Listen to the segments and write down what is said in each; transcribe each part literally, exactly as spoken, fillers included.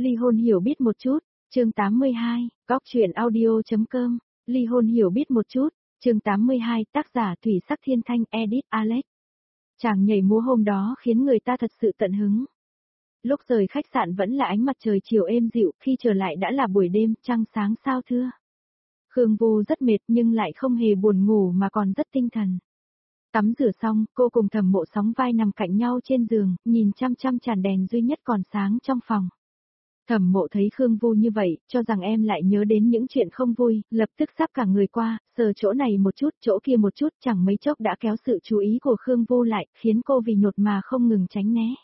Ly hôn hiểu biết một chút, chương tám mươi hai, góc truyện audio.com, ly hôn hiểu biết một chút, chương tám mươi hai, tác giả Thủy Sắc Thiên Thanh, edit Alex. Chàng nhảy múa hôm đó khiến người ta thật sự tận hứng. Lúc rời khách sạn vẫn là ánh mặt trời chiều êm dịu, khi trở lại đã là buổi đêm, trăng sáng sao thưa. Khương Vô rất mệt nhưng lại không hề buồn ngủ mà còn rất tinh thần. Tắm rửa xong, cô cùng Thẩm Mộ sóng vai nằm cạnh nhau trên giường, nhìn chăm chăm chàn đèn duy nhất còn sáng trong phòng. Thẩm Mộ thấy Khương Vô như vậy, cho rằng em lại nhớ đến những chuyện không vui, lập tức sắp cả người qua, sờ chỗ này một chút, chỗ kia một chút, chẳng mấy chốc đã kéo sự chú ý của Khương Vô lại, khiến cô vì nhột mà không ngừng tránh né.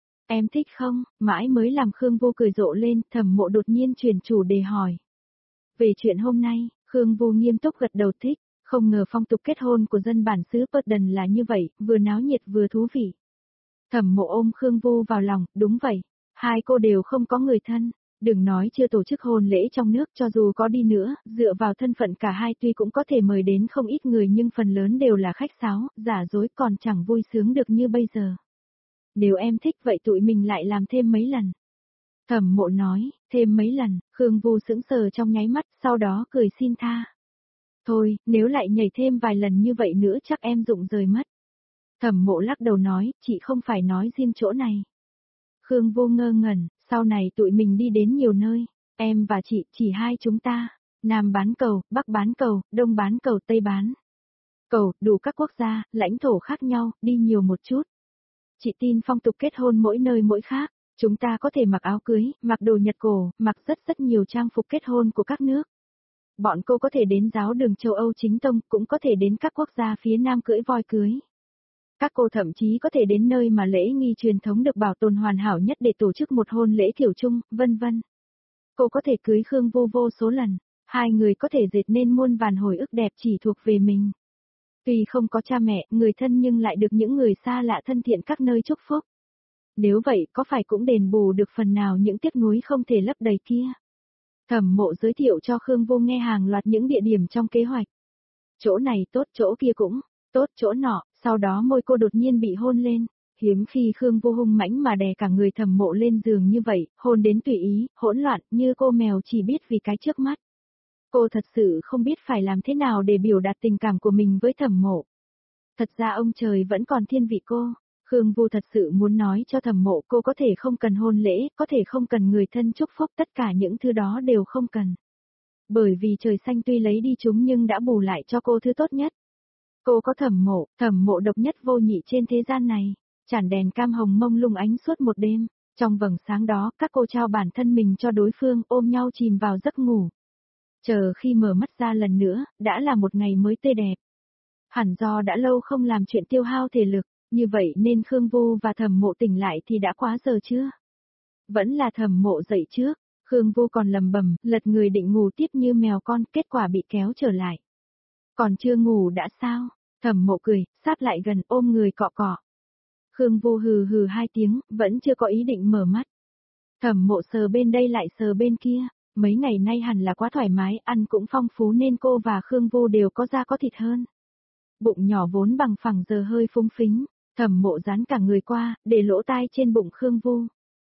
Em thích không? Mãi mới làm Khương Vô cười rộ lên, Thẩm Mộ đột nhiên chuyển chủ đề hỏi. Về chuyện hôm nay, Khương Vô nghiêm túc gật đầu thích, không ngờ phong tục kết hôn của dân bản xứ Purden là như vậy, vừa náo nhiệt vừa thú vị. Thẩm Mộ ôm Khương Vô vào lòng, đúng vậy, hai cô đều không có người thân, đừng nói chưa tổ chức hôn lễ trong nước, cho dù có đi nữa, dựa vào thân phận cả hai tuy cũng có thể mời đến không ít người nhưng phần lớn đều là khách sáo, giả dối còn chẳng vui sướng được như bây giờ. Nếu em thích vậy tụi mình lại làm thêm mấy lần. Thẩm Mộ nói, thêm mấy lần, Khương Vô sững sờ trong nháy mắt, sau đó cười xin tha. Thôi, nếu lại nhảy thêm vài lần như vậy nữa chắc em rụng rời mất. Thẩm Mộ lắc đầu nói, chị không phải nói riêng chỗ này. Khương Vô ngơ ngẩn, sau này tụi mình đi đến nhiều nơi, em và chị, chỉ hai chúng ta, Nam bán cầu, Bắc bán cầu, Đông bán cầu, Tây bán cầu, đủ các quốc gia, lãnh thổ khác nhau, đi nhiều một chút. Chị tin phong tục kết hôn mỗi nơi mỗi khác, chúng ta có thể mặc áo cưới, mặc đồ Nhật cổ, mặc rất rất nhiều trang phục kết hôn của các nước. Bọn cô có thể đến giáo đường châu Âu chính tông, cũng có thể đến các quốc gia phía Nam cưỡi voi cưới. Các cô thậm chí có thể đến nơi mà lễ nghi truyền thống được bảo tồn hoàn hảo nhất để tổ chức một hôn lễ kiểu chung, vân vân. Cô có thể cưới Khương Vô vô số lần, hai người có thể dệt nên muôn vàn hồi ức đẹp chỉ thuộc về mình. Tuy không có cha mẹ, người thân nhưng lại được những người xa lạ thân thiện các nơi chúc phúc. Nếu vậy có phải cũng đền bù được phần nào những tiếc nuối không thể lấp đầy kia? Thẩm Mộ giới thiệu cho Khương Vô nghe hàng loạt những địa điểm trong kế hoạch. Chỗ này tốt, chỗ kia cũng tốt, chỗ nọ, sau đó môi cô đột nhiên bị hôn lên. Hiếm khi Khương Vô hung mãnh mà đè cả người Thẩm Mộ lên giường như vậy, hôn đến tùy ý, hỗn loạn, như cô mèo chỉ biết vì cái trước mắt. Cô thật sự không biết phải làm thế nào để biểu đạt tình cảm của mình với Thẩm Mộ. Thật ra ông trời vẫn còn thiên vị cô. Khương Vô thật sự muốn nói cho Thẩm Mộ cô có thể không cần hôn lễ, có thể không cần người thân chúc phúc, tất cả những thứ đó đều không cần. Bởi vì trời xanh tuy lấy đi chúng nhưng đã bù lại cho cô thứ tốt nhất. Cô có Thẩm Mộ, Thẩm Mộ độc nhất vô nhị trên thế gian này. Chản đèn cam hồng mông lung ánh suốt một đêm, trong vầng sáng đó các cô trao bản thân mình cho đối phương, ôm nhau chìm vào giấc ngủ. Chờ khi mở mắt ra lần nữa, đã là một ngày mới tươi đẹp. Hẳn do đã lâu không làm chuyện tiêu hao thể lực, như vậy nên Khương Vô và Thẩm Mộ tỉnh lại thì đã quá giờ chưa? Vẫn là Thẩm Mộ dậy trước, Khương Vô còn lầm bầm, lật người định ngủ tiếp như mèo con, kết quả bị kéo trở lại. Còn chưa ngủ đã sao? Thẩm Mộ cười, sát lại gần ôm người cọ cọ. Khương Vô hừ hừ hai tiếng, vẫn chưa có ý định mở mắt. Thẩm Mộ sờ bên đây lại sờ bên kia, mấy ngày nay hẳn là quá thoải mái, ăn cũng phong phú nên cô và Khương Vô đều có da có thịt hơn. Bụng nhỏ vốn bằng phẳng giờ hơi phúng phính, Thẩm Mộ dán cả người qua, để lỗ tai trên bụng Khương Vô.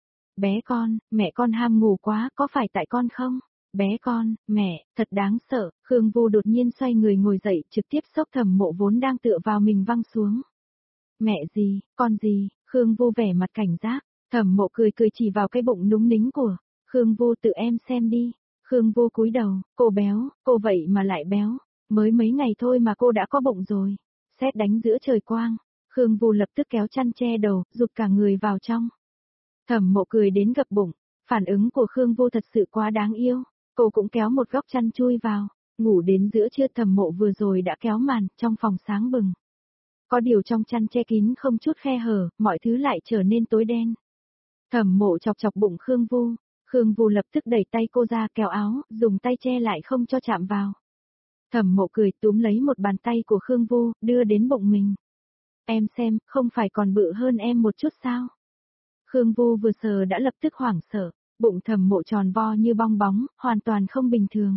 Bé con, mẹ con ham ngủ quá, có phải tại con không? Bé con, mẹ, thật đáng sợ, Khương Vô đột nhiên xoay người ngồi dậy, trực tiếp xốc Thẩm Mộ vốn đang tựa vào mình văng xuống. Mẹ gì, con gì, Khương Vô vẻ mặt cảnh giác, Thẩm Mộ cười cười chỉ vào cái bụng núng nính của Khương Vô, tự em xem đi. Khương Vô cúi đầu, cô béo, cô vậy mà lại béo, mới mấy ngày thôi mà cô đã có bụng rồi. Sét đánh giữa trời quang, Khương Vô lập tức kéo chăn che đầu, rụt cả người vào trong. Thẩm Mộ cười đến gập bụng, phản ứng của Khương Vô thật sự quá đáng yêu, cô cũng kéo một góc chăn chui vào, ngủ đến giữa trưa. Thẩm Mộ vừa rồi đã kéo màn, trong phòng sáng bừng. Có điều trong chăn che kín không chút khe hở, mọi thứ lại trở nên tối đen. Thẩm Mộ chọc chọc bụng Khương Vô, Khương Vô lập tức đẩy tay cô ra kéo áo, dùng tay che lại không cho chạm vào. Thẩm Mộ cười túm lấy một bàn tay của Khương Vô, đưa đến bụng mình. Em xem, không phải còn bự hơn em một chút sao? Khương Vô vừa sờ đã lập tức hoảng sợ, bụng Thẩm Mộ tròn vo như bong bóng, hoàn toàn không bình thường.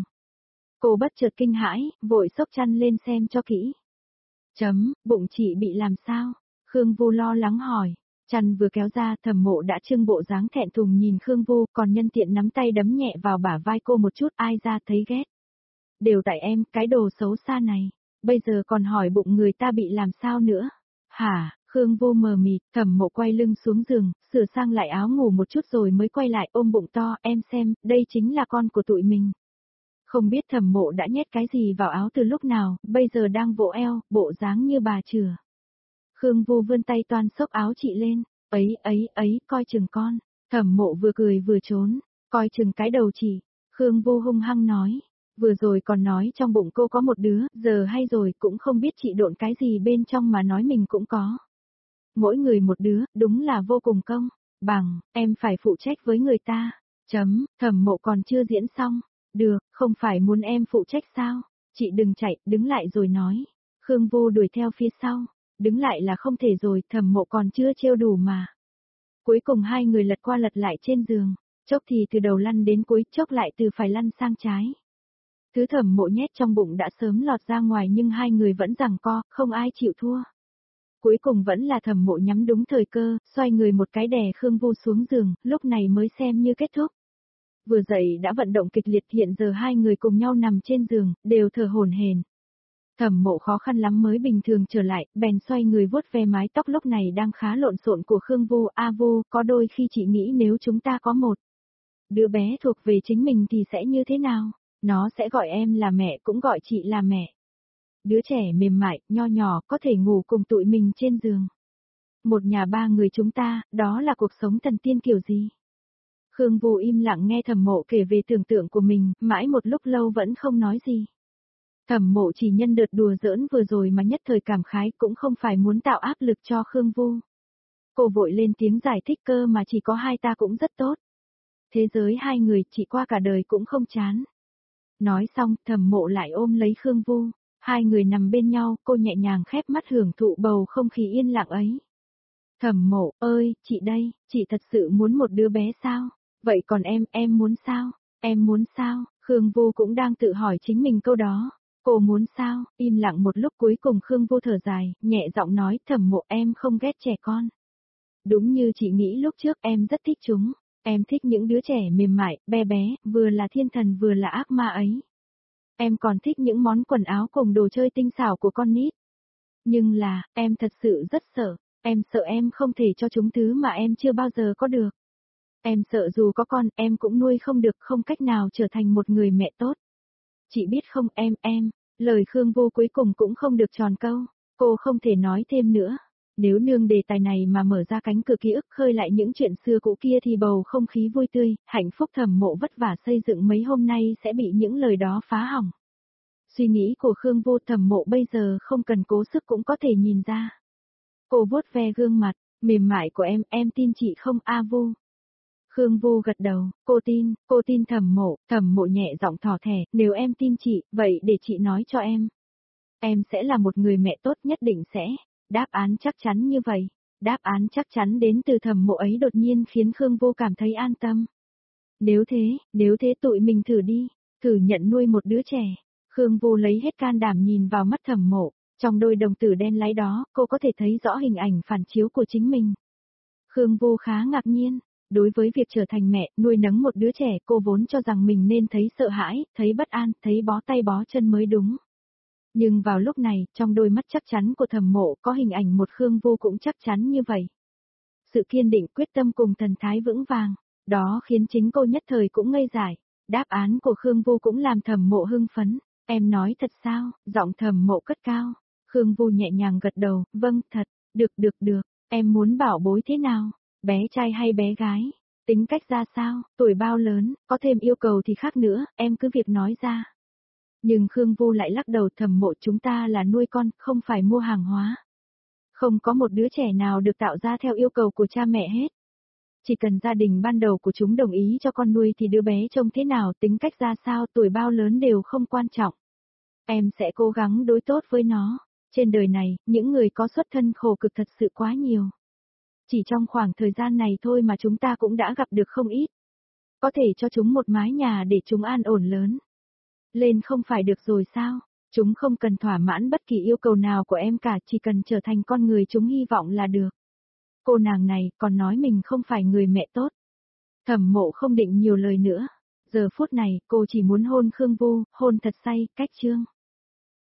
Cô bất chợt kinh hãi, vội xốc chăn lên xem cho kỹ. Chấm, bụng chị bị làm sao? Khương Vô lo lắng hỏi. Chăn vừa kéo ra, Thẩm Mộ đã trưng bộ dáng thẹn thùng nhìn Khương Vô, còn nhân tiện nắm tay đấm nhẹ vào bả vai cô một chút, ai ra thấy ghét. Đều tại em, cái đồ xấu xa này, bây giờ còn hỏi bụng người ta bị làm sao nữa. Hả, Khương Vô mờ mịt, Thẩm Mộ quay lưng xuống giường, sửa sang lại áo ngủ một chút rồi mới quay lại ôm bụng to, em xem, đây chính là con của tụi mình. Không biết Thẩm Mộ đã nhét cái gì vào áo từ lúc nào, bây giờ đang vỗ eo, bộ dáng như bà chửa. Khương Vô vươn tay toan xốc áo chị lên, ấy ấy ấy, coi chừng con. Thẩm Mộ vừa cười vừa trốn, coi chừng cái đầu chị. Khương Vô hung hăng nói, vừa rồi còn nói trong bụng cô có một đứa, giờ hay rồi cũng không biết chị độn cái gì bên trong mà nói mình cũng có. Mỗi người một đứa, đúng là vô cùng công, bằng, em phải phụ trách với người ta. Chấm, Thẩm Mộ còn chưa diễn xong. Được, không phải muốn em phụ trách sao? Chị đừng chạy, đứng lại rồi nói. Khương Vô đuổi theo phía sau. Đứng lại là không thể rồi, Thẩm Mộ còn chưa trêu đủ mà. Cuối cùng hai người lật qua lật lại trên giường. Chốc thì từ đầu lăn đến cuối, chốc lại từ phải lăn sang trái. Thứ Thẩm Mộ nhét trong bụng đã sớm lọt ra ngoài nhưng hai người vẫn giằng co, không ai chịu thua. Cuối cùng vẫn là Thẩm Mộ nhắm đúng thời cơ, xoay người một cái đè Khương Vô xuống giường, lúc này mới xem như kết thúc. Vừa dậy đã vận động kịch liệt, hiện giờ hai người cùng nhau nằm trên giường, đều thở hổn hển. Thẩm Mộ khó khăn lắm mới bình thường trở lại, bèn xoay người vuốt ve mái tóc lúc này đang khá lộn xộn của Khương Vô. A Vô, có đôi khi chị nghĩ nếu chúng ta có một đứa bé thuộc về chính mình thì sẽ như thế nào? Nó sẽ gọi em là mẹ cũng gọi chị là mẹ. Đứa trẻ mềm mại, nho nhỏ, có thể ngủ cùng tụi mình trên giường. Một nhà ba người chúng ta, đó là cuộc sống thần tiên kiểu gì? Khương Vô im lặng nghe Thẩm Mộ kể về tưởng tượng của mình, mãi một lúc lâu vẫn không nói gì. Thẩm Mộ chỉ nhân đợt đùa giỡn vừa rồi mà nhất thời cảm khái, cũng không phải muốn tạo áp lực cho Khương Vô. Cô vội lên tiếng giải thích, cơ mà chỉ có hai ta cũng rất tốt. Thế giới hai người chỉ qua cả đời cũng không chán. Nói xong, Thẩm Mộ lại ôm lấy Khương Vô. Hai người nằm bên nhau, cô nhẹ nhàng khép mắt hưởng thụ bầu không khí yên lặng ấy. Thẩm Mộ, ơi, chị đây, chị thật sự muốn một đứa bé sao? Vậy còn em, em muốn sao? Em muốn sao? Khương Vô cũng đang tự hỏi chính mình câu đó. Cô muốn sao? Im lặng một lúc cuối cùng Khương Vô thở dài, nhẹ giọng nói, Thẩm Mộ, em không ghét trẻ con. Đúng như chị nghĩ lúc trước, em rất thích chúng. Em thích những đứa trẻ mềm mại, bé bé, vừa là thiên thần vừa là ác ma ấy. Em còn thích những món quần áo cùng đồ chơi tinh xảo của con nít. Nhưng là, em thật sự rất sợ. Em sợ em không thể cho chúng thứ mà em chưa bao giờ có được. Em sợ dù có con, em cũng nuôi không được, không cách nào trở thành một người mẹ tốt. Chị biết không em, em, lời Khương Vô cuối cùng cũng không được tròn câu. Cô không thể nói thêm nữa. Nếu nương đề tài này mà mở ra cánh cửa ký ức khơi lại những chuyện xưa cũ kia thì bầu không khí vui tươi, hạnh phúc Thẩm Mộ vất vả xây dựng mấy hôm nay sẽ bị những lời đó phá hỏng. Suy nghĩ của Khương Vô, Thẩm Mộ bây giờ không cần cố sức cũng có thể nhìn ra. Cô vuốt ve gương mặt mềm mại của em, em tin chị không A Vô? Khương Vô gật đầu, cô tin, cô tin Thẩm Mộ. Thẩm Mộ nhẹ giọng thỏ thẻ, nếu em tin chị, vậy để chị nói cho em. Em sẽ là một người mẹ tốt, nhất định sẽ. Đáp án chắc chắn như vậy. Đáp án chắc chắn đến từ Thẩm Mộ ấy đột nhiên khiến Khương Vô cảm thấy an tâm. Nếu thế, nếu thế tụi mình thử đi, thử nhận nuôi một đứa trẻ. Khương Vô lấy hết can đảm nhìn vào mắt Thẩm Mộ, trong đôi đồng tử đen láy đó, cô có thể thấy rõ hình ảnh phản chiếu của chính mình. Khương Vô khá ngạc nhiên. Đối với việc trở thành mẹ, nuôi nấng một đứa trẻ, cô vốn cho rằng mình nên thấy sợ hãi, thấy bất an, thấy bó tay bó chân mới đúng. Nhưng vào lúc này, trong đôi mắt chắc chắn của Thẩm Mộ có hình ảnh một Khương Vô cũng chắc chắn như vậy. Sự kiên định quyết tâm cùng thần thái vững vàng, đó khiến chính cô nhất thời cũng ngây dại. Đáp án của Khương Vô cũng làm Thẩm Mộ hưng phấn. Em nói thật sao? Giọng Thẩm Mộ cất cao. Khương Vô nhẹ nhàng gật đầu, vâng, thật, được được được, em muốn bảo bối thế nào? Bé trai hay bé gái? Tính cách ra sao? Tuổi bao lớn? Có thêm yêu cầu thì khác nữa, em cứ việc nói ra. Nhưng Khương Vô lại lắc đầu, Thẩm Mộ, chúng ta là nuôi con, không phải mua hàng hóa. Không có một đứa trẻ nào được tạo ra theo yêu cầu của cha mẹ hết. Chỉ cần gia đình ban đầu của chúng đồng ý cho con nuôi thì đứa bé trông thế nào, tính cách ra sao, tuổi bao lớn đều không quan trọng. Em sẽ cố gắng đối tốt với nó. Trên đời này, những người có xuất thân khổ cực thật sự quá nhiều. Chỉ trong khoảng thời gian này thôi mà chúng ta cũng đã gặp được không ít. Có thể cho chúng một mái nhà để chúng an ổn lớn lên không phải được rồi sao? Chúng không cần thỏa mãn bất kỳ yêu cầu nào của em cả, chỉ cần trở thành con người chúng hy vọng là được. cô nàng này còn nói mình không phải người mẹ tốt. Thẩm Mộ không định nhiều lời nữa. Giờ phút này, cô chỉ muốn hôn Khương Vu, hôn thật say, cách Trương.